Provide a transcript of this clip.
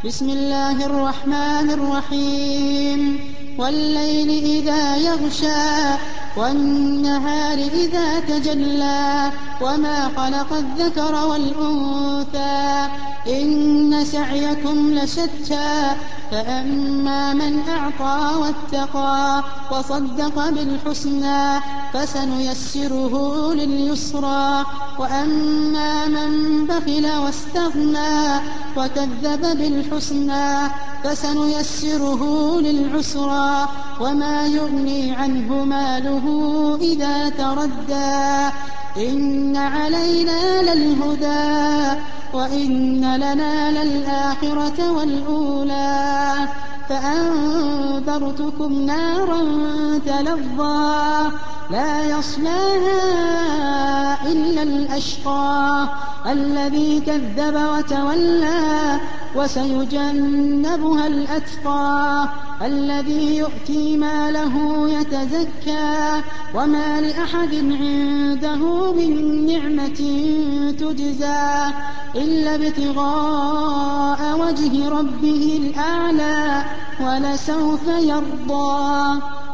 بسم الله الرحمن الرحيم والليل إذا يغشى والنهار إذا تجلى وما خلق الذكر والأنثى إن سعيكم لشتى فأما من أعطى واتقى وصدق بالحسنى فسنيسره لليسرى وأما من بخل واستغنى وكذب بالحسنى فسنيسره للعسرى وما يغني عنه ماله إذا تردى إن علينا للهدى وإن لنا للآخرة والأولى فأنذرتكم نارا تلظى لا يصلاها إلا الأشقى الذي كذب وتولى وسيجنبها الأتقى الذي يؤتي ماله يتزكى وما لأحد عنده من نعمة تجزى إلا ابتغاء وجه ربه الأعلى ولسوف يرضى.